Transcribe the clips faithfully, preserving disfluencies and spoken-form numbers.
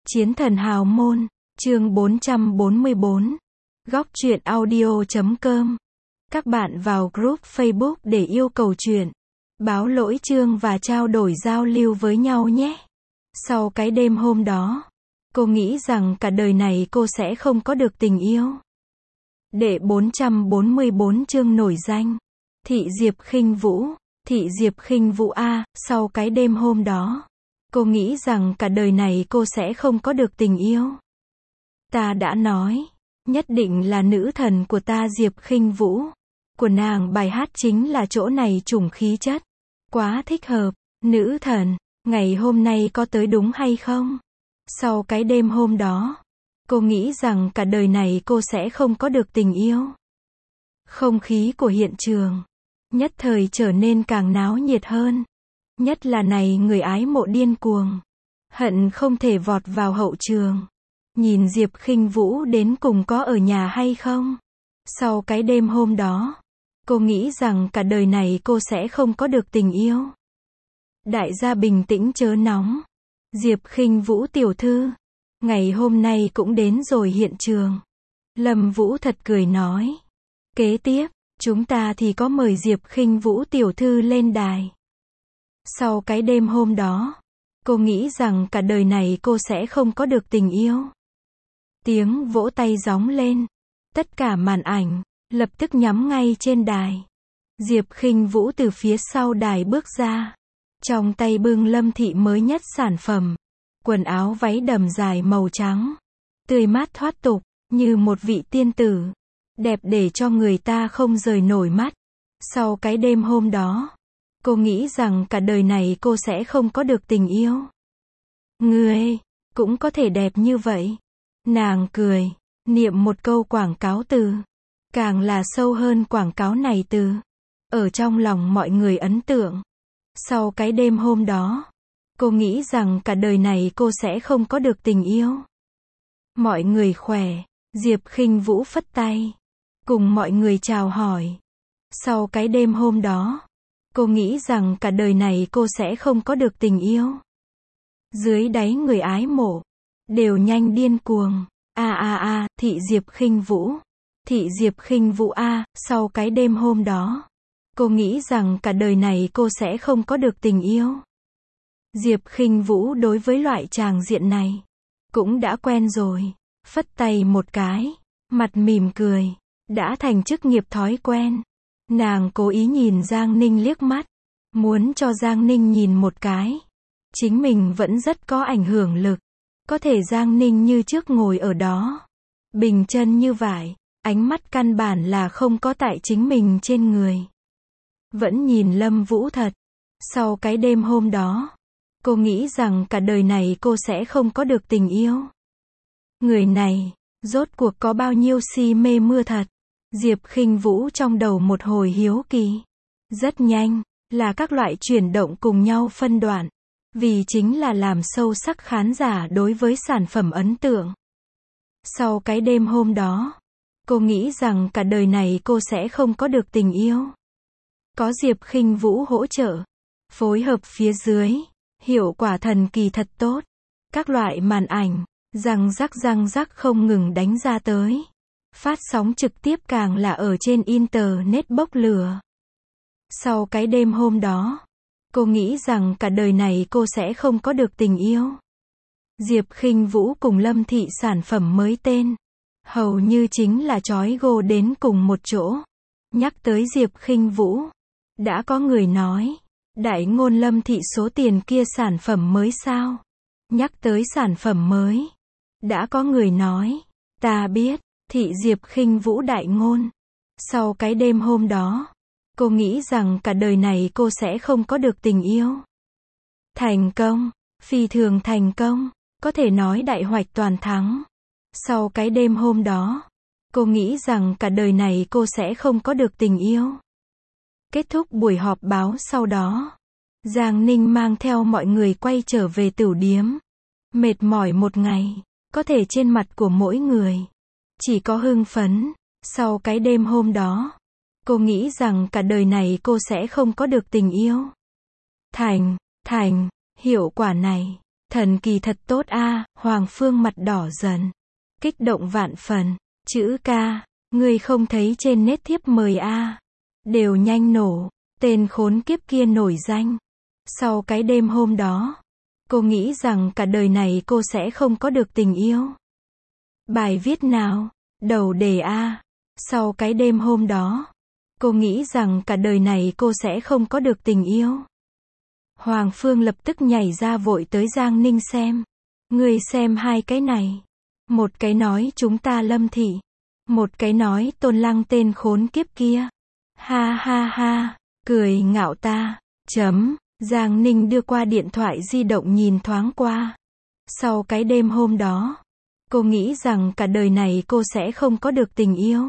Chiến thần hào môn, chương bốn trăm bốn mươi bốn. Góc truyện audio chấm com. Các bạn vào group Facebook để yêu cầu truyện, báo lỗi chương và trao đổi giao lưu với nhau nhé. Sau cái đêm hôm đó, cô nghĩ rằng cả đời này cô sẽ không có được tình yêu. Đệ bốn trăm bốn mươi bốn chương nổi danh. Thị Diệp Khinh Vũ. Thị Diệp Khinh Vũ a, sau cái đêm hôm đó, cô nghĩ rằng cả đời này cô sẽ không có được tình yêu. Ta đã nói, nhất định là nữ thần của ta Diệp Khinh Vũ. Của nàng bài hát chính là chỗ này trùng khí chất. Quá thích hợp. Nữ thần, ngày hôm nay có tới đúng hay không? Sau cái đêm hôm đó, cô nghĩ rằng cả đời này cô sẽ không có được tình yêu. Không khí của hiện trường nhất thời trở nên càng náo nhiệt hơn. Nhất là này người ái mộ điên cuồng, hận không thể vọt vào hậu trường, nhìn Diệp Khinh Vũ đến cùng có ở nhà hay không. Sau cái đêm hôm đó, cô nghĩ rằng cả đời này cô sẽ không có được tình yêu. Đại gia bình tĩnh chớ nóng. Diệp Khinh Vũ tiểu thư, ngày hôm nay cũng đến rồi hiện trường. Lâm Vũ thật cười nói. Kế tiếp, chúng ta thì có mời Diệp Khinh Vũ tiểu thư lên đài. Sau cái đêm hôm đó, cô nghĩ rằng cả đời này cô sẽ không có được tình yêu. Tiếng vỗ tay gióng lên. Tất cả màn ảnh lập tức nhắm ngay trên đài. Diệp Khinh Vũ từ phía sau đài bước ra, trong tay bưng Lâm thị mới nhất sản phẩm. Quần áo váy đầm dài màu trắng, tươi mát thoát tục, như một vị tiên tử, đẹp để cho người ta không rời nổi mắt. Sau cái đêm hôm đó, cô nghĩ rằng cả đời này cô sẽ không có được tình yêu. Ngươi cũng có thể đẹp như vậy. Nàng cười, niệm một câu quảng cáo từ, càng là sâu hơn quảng cáo này từ, ở trong lòng mọi người ấn tượng. Sau cái đêm hôm đó, cô nghĩ rằng cả đời này cô sẽ không có được tình yêu. Mọi người khỏe. Diệp Khinh Vũ phất tay, cùng mọi người chào hỏi. Sau cái đêm hôm đó, cô nghĩ rằng cả đời này cô sẽ không có được tình yêu. Dưới đáy người ái mộ đều nhanh điên cuồng. A a a, Thị Diệp Khinh Vũ. Thị Diệp Khinh Vũ a, sau cái đêm hôm đó, cô nghĩ rằng cả đời này cô sẽ không có được tình yêu. Diệp Khinh Vũ đối với loại tràng diện này cũng đã quen rồi, phất tay một cái, mặt mỉm cười, đã thành chức nghiệp thói quen. Nàng cố ý nhìn Giang Ninh liếc mắt, muốn cho Giang Ninh nhìn một cái. Chính mình vẫn rất có ảnh hưởng lực, có thể Giang Ninh như trước ngồi ở đó, bình chân như vải, ánh mắt căn bản là không có tại chính mình trên người. Vẫn nhìn Lâm Vũ thật. Sau cái đêm hôm đó, cô nghĩ rằng cả đời này cô sẽ không có được tình yêu. Người này, rốt cuộc có bao nhiêu si mê mưa thật. Diệp Khinh Vũ trong đầu một hồi hiếu kỳ. Rất nhanh, là các loại chuyển động cùng nhau phân đoạn. Vì chính là làm sâu sắc khán giả đối với sản phẩm ấn tượng. Sau cái đêm hôm đó, cô nghĩ rằng cả đời này cô sẽ không có được tình yêu. Có Diệp Khinh Vũ hỗ trợ, phối hợp phía dưới, hiệu quả thần kỳ thật tốt. Các loại màn ảnh, răng rắc răng rắc không ngừng đánh ra tới. Phát sóng trực tiếp càng là ở trên internet bốc lửa. Sau cái đêm hôm đó, cô nghĩ rằng cả đời này cô sẽ không có được tình yêu. Diệp Khinh Vũ cùng Lâm thị sản phẩm mới tên, hầu như chính là trói gô đến cùng một chỗ. Nhắc tới Diệp Khinh Vũ, đã có người nói, đại ngôn Lâm thị số tiền kia sản phẩm mới sao? Nhắc tới sản phẩm mới, đã có người nói, ta biết, Thị Diệp Khinh Vũ đại ngôn. Sau cái đêm hôm đó, cô nghĩ rằng cả đời này cô sẽ không có được tình yêu. Thành công, phi thường thành công, có thể nói đại hoạch toàn thắng. Sau cái đêm hôm đó, cô nghĩ rằng cả đời này cô sẽ không có được tình yêu. Kết thúc buổi họp báo sau đó, Giang Ninh mang theo mọi người quay trở về tửu điếm. Mệt mỏi một ngày, có thể trên mặt của mỗi người chỉ có hưng phấn. Sau cái đêm hôm đó, cô nghĩ rằng cả đời này cô sẽ không có được tình yêu. Thành, thành, hiệu quả này Thần kỳ thật tốt a. Hoàng Phương mặt đỏ dần. Kích động vạn phần. Chữ ca, ngươi không thấy trên nét thiếp mời a. Đều nhanh nổ. Tên khốn kiếp kia nổi danh. Sau cái đêm hôm đó, cô nghĩ rằng cả đời này cô sẽ không có được tình yêu. Bài viết nào? Đầu đề a. Sau cái đêm hôm đó, cô nghĩ rằng cả đời này cô sẽ không có được tình yêu. Hoàng Phương lập tức nhảy ra vội tới Giang Ninh xem. Ngươi xem hai cái này. Một cái nói chúng ta Lâm thị. Một cái nói Tôn Lăng tên khốn kiếp kia. Ha ha ha, cười ngạo ta. Chấm. Giang Ninh đưa qua điện thoại di động nhìn thoáng qua. Sau cái đêm hôm đó, cô nghĩ rằng cả đời này cô sẽ không có được tình yêu.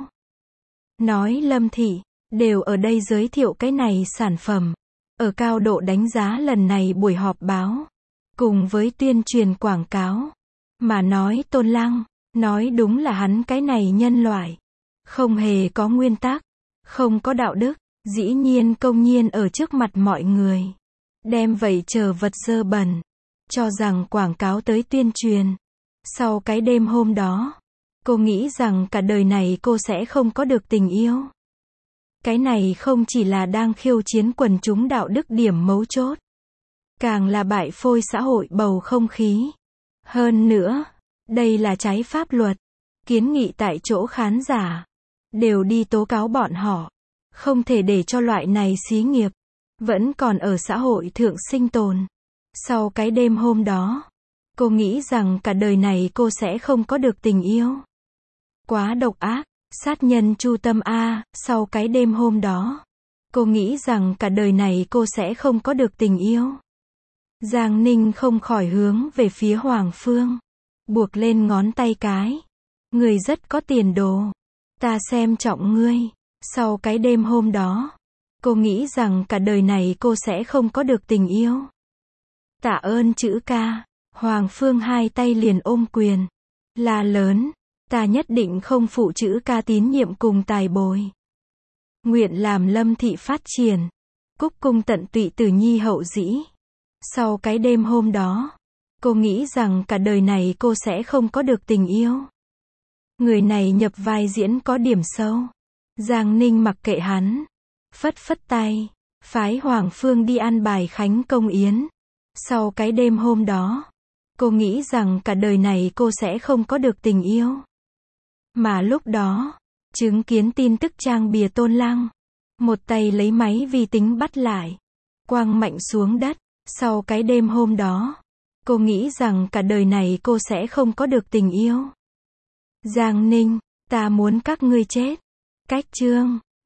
Nói Lâm thị, đều ở đây giới thiệu cái này sản phẩm. Ở cao độ đánh giá lần này buổi họp báo, cùng với tuyên truyền quảng cáo. Mà nói Tôn Lăng, nói đúng là hắn cái này nhân loại. Không hề có nguyên tắc, không có đạo đức, dĩ nhiên công nhiên ở trước mặt mọi người. Đem vậy chờ vật dơ bẩn, cho rằng quảng cáo tới tuyên truyền. Sau cái đêm hôm đó, cô nghĩ rằng cả đời này cô sẽ không có được tình yêu. Cái này không chỉ là đang khiêu chiến quần chúng đạo đức điểm mấu chốt, càng là bại phôi xã hội bầu không khí. Hơn nữa, đây là trái pháp luật. Kiến nghị tại chỗ khán giả đều đi tố cáo bọn họ. Không thể để cho loại này xí nghiệp vẫn còn ở xã hội thượng sinh tồn. Sau cái đêm hôm đó, cô nghĩ rằng cả đời này cô sẽ không có được tình yêu. Quá độc ác, sát nhân chu tâm a. Sau cái đêm hôm đó, cô nghĩ rằng cả đời này cô sẽ không có được tình yêu. Giang Ninh không khỏi hướng về phía Hoàng Phương, buộc lên ngón tay cái. Người rất có tiền đồ. Ta xem trọng ngươi. Sau cái đêm hôm đó, cô nghĩ rằng cả đời này cô sẽ không có được tình yêu. Tạ ơn chữ ca. Hoàng Phương hai tay liền ôm quyền. La lớn. Ta nhất định không phụ chữ ca tín nhiệm cùng tài bồi. Nguyện làm Lâm thị phát triển. Cúc cung tận tụy tử nhi hậu dĩ. Sau cái đêm hôm đó, cô nghĩ rằng cả đời này cô sẽ không có được tình yêu. Người này nhập vai diễn có điểm sâu. Giang Ninh mặc kệ hắn, phất phất tay, phái Hoàng Phương đi ăn bài khánh công yến. Sau cái đêm hôm đó, cô nghĩ rằng cả đời này cô sẽ không có được tình yêu. Mà lúc đó, chứng kiến tin tức trang bìa Tôn Lăng, một tay lấy máy vi tính bắt lại, quăng mạnh xuống đất. Sau cái đêm hôm đó, cô nghĩ rằng cả đời này cô sẽ không có được tình yêu. Giang Ninh, ta muốn các ngươi chết. Cách chương